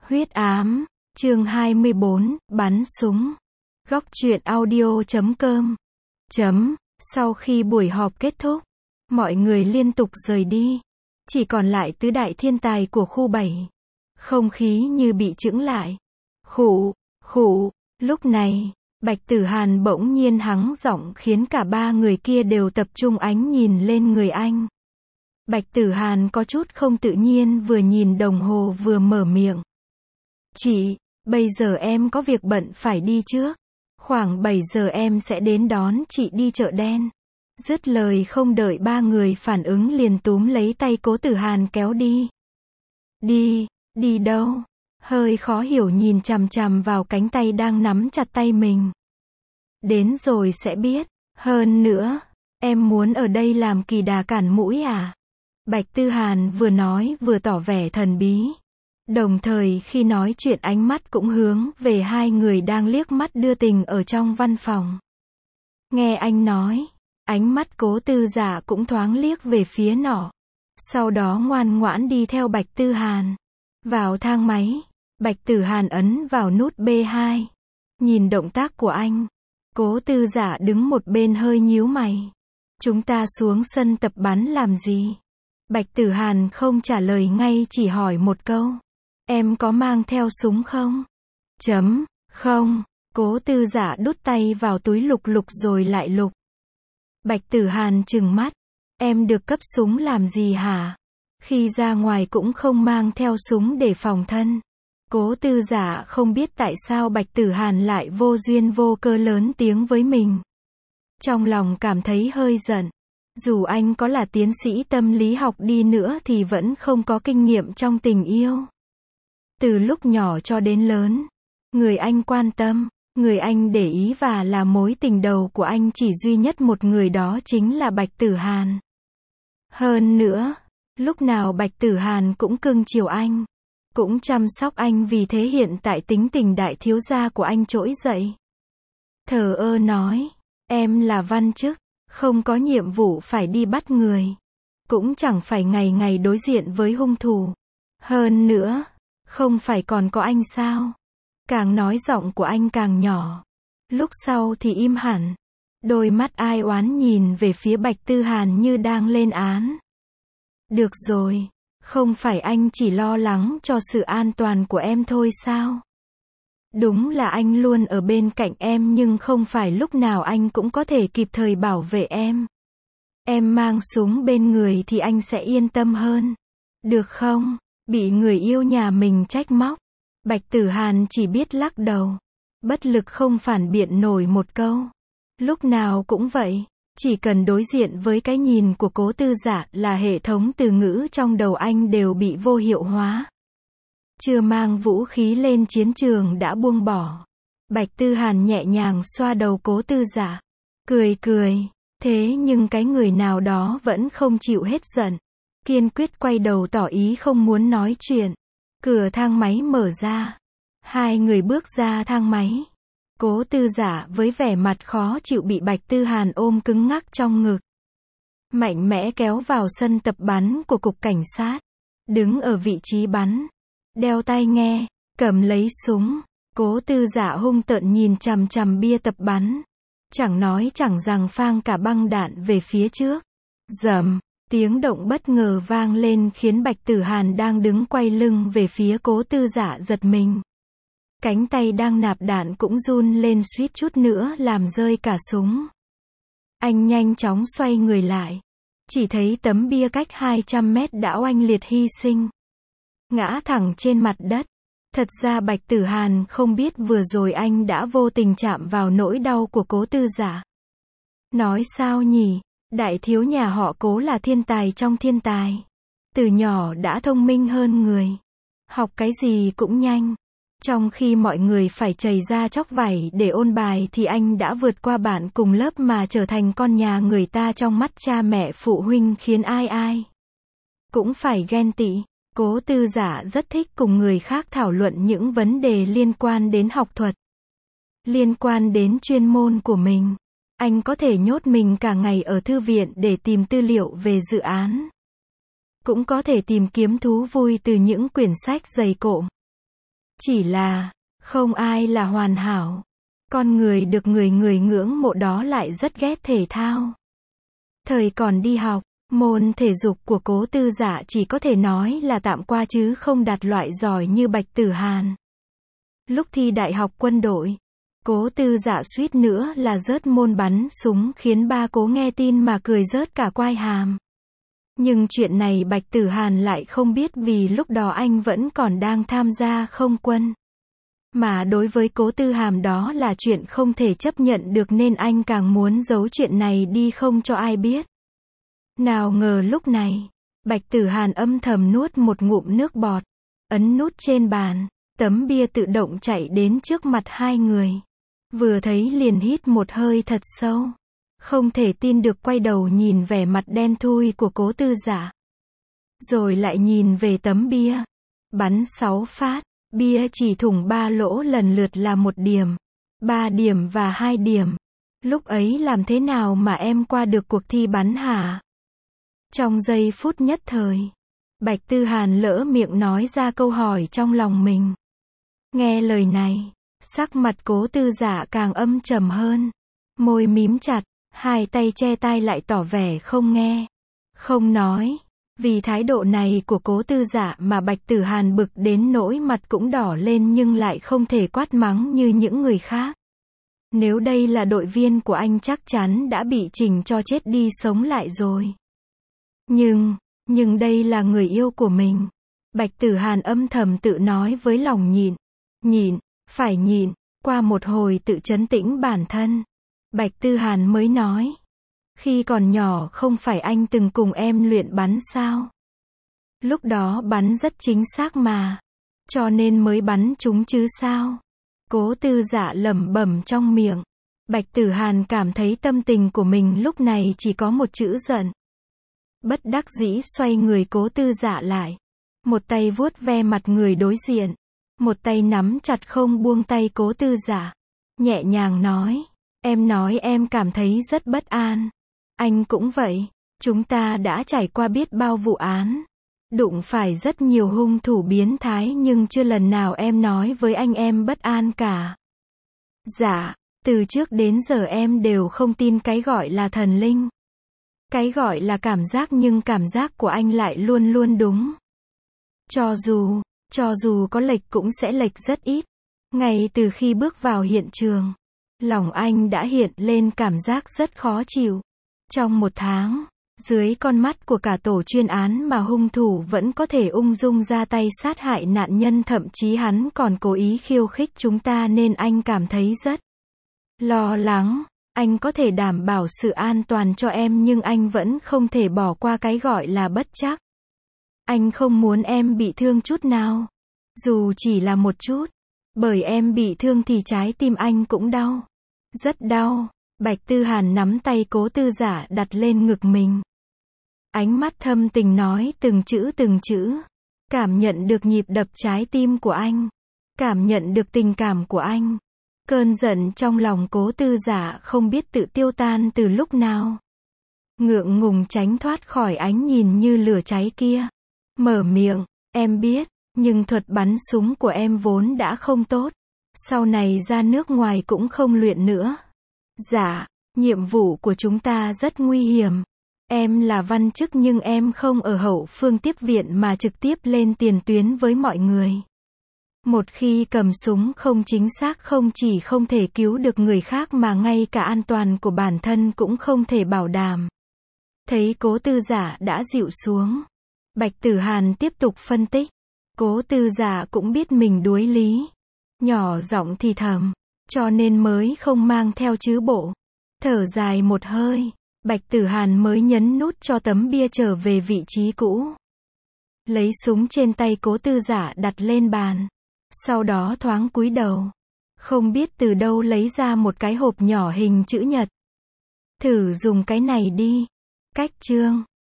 Huyết ám, chương 24, bắn súng. Góc truyện audio.com. Sau khi buổi họp kết thúc, mọi người liên tục rời đi. Chỉ còn lại tứ đại thiên tài của khu 7. Không khí như bị chững lại. Khụ, lúc này, Bạch Tử Hàn bỗng nhiên hắng giọng khiến cả ba người kia đều tập trung ánh nhìn lên người anh. Bạch Tử Hàn có chút không tự nhiên vừa nhìn đồng hồ vừa mở miệng. Chị, bây giờ em có việc bận phải đi trước. Khoảng 7 giờ em sẽ đến đón chị đi chợ đen. Dứt lời không đợi ba người phản ứng liền túm lấy tay Cố Tử Hàn kéo đi. Đi đâu? Hơi khó hiểu nhìn chằm chằm vào cánh tay đang nắm chặt tay mình. Đến rồi sẽ biết. Hơn nữa, em muốn ở đây làm kỳ đà cản mũi à? Bạch Tử Hàn vừa nói vừa tỏ vẻ thần bí. Đồng thời khi nói chuyện ánh mắt cũng hướng về hai người đang liếc mắt đưa tình ở trong văn phòng. Nghe anh nói, ánh mắt Cố Tư Dạ cũng thoáng liếc về phía nọ. Sau đó ngoan ngoãn đi theo Bạch Tử Hàn. Vào thang máy, Bạch Tử Hàn ấn vào nút B2. Nhìn động tác của anh, Cố Tư Dạ đứng một bên hơi nhíu mày. Chúng ta xuống sân tập bắn làm gì? Bạch Tử Hàn không trả lời ngay chỉ hỏi một câu. Em có mang theo súng không? Không. Cố Tư Dạ đút tay vào túi lục rồi lại lục. Bạch Tử Hàn trừng mắt. Em được cấp súng làm gì hả? Khi ra ngoài cũng không mang theo súng để phòng thân. Cố Tư Dạ không biết tại sao Bạch Tử Hàn lại vô duyên vô cơ lớn tiếng với mình. Trong lòng cảm thấy hơi giận. Dù anh có là tiến sĩ tâm lý học đi nữa thì vẫn không có kinh nghiệm trong tình yêu. Từ lúc nhỏ cho đến lớn, người anh quan tâm, người anh để ý và là mối tình đầu của anh chỉ duy nhất một người, đó chính là Bạch Tử Hàn. Hơn nữa, lúc nào Bạch Tử Hàn cũng cưng chiều anh, cũng chăm sóc anh, vì thế hiện tại tính tình đại thiếu gia của anh trỗi dậy. Thờ ơ nói, em là văn chức, không có nhiệm vụ phải đi bắt người, cũng chẳng phải ngày ngày đối diện với hung thủ. Hơn nữa, không phải còn có anh sao? Càng nói giọng của anh càng nhỏ. Lúc sau thì im hẳn. Đôi mắt ai oán nhìn về phía Bạch Tử Hàn như đang lên án. Được rồi, không phải anh chỉ lo lắng cho sự an toàn của em thôi sao? Đúng là anh luôn ở bên cạnh em nhưng không phải lúc nào anh cũng có thể kịp thời bảo vệ em. Em mang súng bên người thì anh sẽ yên tâm hơn. Được không? Bị người yêu nhà mình trách móc. Bạch Tử Hàn chỉ biết lắc đầu. Bất lực không phản biện nổi một câu. Lúc nào cũng vậy. Chỉ cần đối diện với cái nhìn của Cố Tư Dạ là hệ thống từ ngữ trong đầu anh đều bị vô hiệu hóa. Chưa mang vũ khí lên chiến trường đã buông bỏ. Bạch Tử Hàn nhẹ nhàng xoa đầu Cố Tư Dạ. Cười. Thế nhưng cái người nào đó vẫn không chịu hết giận. Kiên quyết quay đầu tỏ ý không muốn nói chuyện. Cửa thang máy mở ra. Hai người bước ra thang máy. Cố Tư Dạ với vẻ mặt khó chịu bị Bạch Tử Hàn ôm cứng ngắc trong ngực. Mạnh mẽ kéo vào sân tập bắn của cục cảnh sát. Đứng ở vị trí bắn. Đeo tai nghe. Cầm lấy súng. Cố Tư Dạ hung tợn nhìn chằm chằm bia tập bắn. Chẳng nói chẳng rằng phang cả băng đạn về phía trước. Rầm. Tiếng động bất ngờ vang lên khiến Bạch Tử Hàn đang đứng quay lưng về phía Cố Tư Dạ giật mình. Cánh tay đang nạp đạn cũng run lên suýt chút nữa làm rơi cả súng. Anh nhanh chóng xoay người lại. Chỉ thấy tấm bia cách 200 mét đã oanh liệt hy sinh. Ngã thẳng trên mặt đất. Thật ra Bạch Tử Hàn không biết vừa rồi anh đã vô tình chạm vào nỗi đau của Cố Tư Dạ. Nói sao nhỉ? Đại thiếu nhà họ Cố là thiên tài trong thiên tài. Từ nhỏ đã thông minh hơn người. Học cái gì cũng nhanh. Trong khi mọi người phải chầy ra chóc vảy để ôn bài thì anh đã vượt qua bạn cùng lớp mà trở thành con nhà người ta trong mắt cha mẹ phụ huynh, khiến ai cũng phải ghen tị. Cố Tư Dạ rất thích cùng người khác thảo luận những vấn đề liên quan đến học thuật, liên quan đến chuyên môn của mình. Anh có thể nhốt mình cả ngày ở thư viện để tìm tư liệu về dự án. Cũng có thể tìm kiếm thú vui từ những quyển sách dày cộm. Chỉ là, không ai là hoàn hảo. Con người được người người ngưỡng mộ đó lại rất ghét thể thao. Thời còn đi học, môn thể dục của Cố Tư Dạ chỉ có thể nói là tạm qua chứ không đạt loại giỏi như Bạch Tử Hàn. Lúc thi đại học quân đội, Cố Tư Dạ suýt nữa là rớt môn bắn súng khiến ba Cố nghe tin mà cười rớt cả quai hàm. Nhưng chuyện này Bạch Tử Hàn lại không biết vì lúc đó anh vẫn còn đang tham gia không quân. Mà đối với Cố Tư Hàm đó là chuyện không thể chấp nhận được nên anh càng muốn giấu chuyện này đi không cho ai biết. Nào ngờ lúc này, Bạch Tử Hàn âm thầm nuốt một ngụm nước bọt, ấn nút trên bàn, tấm bia tự động chạy đến trước mặt hai người. Vừa thấy liền hít một hơi thật sâu. Không thể tin được quay đầu nhìn vẻ mặt đen thui của Cố Tư Dạ. Rồi lại nhìn về tấm bia. Bắn 6 phát, bia chỉ thủng 3 lỗ lần lượt là 1 điểm, 3 điểm và 2 điểm. Lúc ấy làm thế nào mà em qua được cuộc thi bắn hả? Trong giây phút nhất thời, Bạch Tư Hàn lỡ miệng nói ra câu hỏi trong lòng mình. Nghe lời này, sắc mặt Cố Tư Dạ càng âm trầm hơn. Môi mím chặt, hai tay che tai lại tỏ vẻ không nghe, không nói. Vì thái độ này của Cố Tư Dạ mà Bạch Tử Hàn bực đến nỗi mặt cũng đỏ lên nhưng lại không thể quát mắng như những người khác. Nếu đây là đội viên của anh chắc chắn đã bị chỉnh cho chết đi sống lại rồi. Nhưng đây là người yêu của mình. Bạch Tử Hàn âm thầm tự nói với lòng nhịn, phải nhịn. Qua một hồi tự trấn tĩnh bản thân, Bạch Tư Hàn mới nói. Khi còn nhỏ không phải anh từng cùng em luyện bắn sao? Lúc đó bắn rất chính xác mà. Cho nên mới bắn trúng chứ sao? Cố Tư Dạ lẩm bẩm trong miệng. Bạch Tử Hàn cảm thấy tâm tình của mình lúc này chỉ có một chữ giận. Bất đắc dĩ xoay người Cố Tư Dạ lại. Một tay vuốt ve mặt người đối diện. Một tay nắm chặt không buông tay Cố Tư Dạ. Nhẹ nhàng nói. Em nói em cảm thấy rất bất an. Anh cũng vậy. Chúng ta đã trải qua biết bao vụ án. Đụng phải rất nhiều hung thủ biến thái nhưng chưa lần nào em nói với anh em bất an cả. Dạ, từ trước đến giờ em đều không tin cái gọi là thần linh. Cái gọi là cảm giác nhưng cảm giác của anh lại luôn luôn đúng. Cho dù có lệch cũng sẽ lệch rất ít. Ngay từ khi bước vào hiện trường, lòng anh đã hiện lên cảm giác rất khó chịu. Trong 1 tháng, dưới con mắt của cả tổ chuyên án mà hung thủ vẫn có thể ung dung ra tay sát hại nạn nhân, thậm chí hắn còn cố ý khiêu khích chúng ta nên anh cảm thấy rất lo lắng. Anh có thể đảm bảo sự an toàn cho em nhưng anh vẫn không thể bỏ qua cái gọi là bất trắc. Anh không muốn em bị thương chút nào. Dù chỉ là một chút. Bởi em bị thương thì trái tim anh cũng đau. Rất đau. Bạch Tư Hàn nắm tay Cố Tư Dạ đặt lên ngực mình. Ánh mắt thâm tình nói từng chữ. Cảm nhận được nhịp đập trái tim của anh. Cảm nhận được tình cảm của anh. Cơn giận trong lòng Cố Tư Dạ không biết tự tiêu tan từ lúc nào. Ngượng ngùng tránh thoát khỏi ánh nhìn như lửa cháy kia. Mở miệng, em biết, nhưng thuật bắn súng của em vốn đã không tốt. Sau này ra nước ngoài cũng không luyện nữa. Dạ, nhiệm vụ của chúng ta rất nguy hiểm. Em là văn chức nhưng em không ở hậu phương tiếp viện mà trực tiếp lên tiền tuyến với mọi người. Một khi cầm súng không chính xác không chỉ không thể cứu được người khác mà ngay cả an toàn của bản thân cũng không thể bảo đảm. Thấy Cố Tư Dạ đã dịu xuống, Bạch Tử Hàn tiếp tục phân tích. Cố Tư Dạ cũng biết mình đuối lý. Nhỏ giọng thì thầm, cho nên mới không mang theo chứ bộ. Thở dài một hơi, Bạch Tử Hàn mới nhấn nút cho tấm bia trở về vị trí cũ. Lấy súng trên tay Cố Tư Dạ đặt lên bàn. Sau đó thoáng cúi đầu. Không biết từ đâu lấy ra một cái hộp nhỏ hình chữ nhật. Thử dùng cái này đi. Cách chương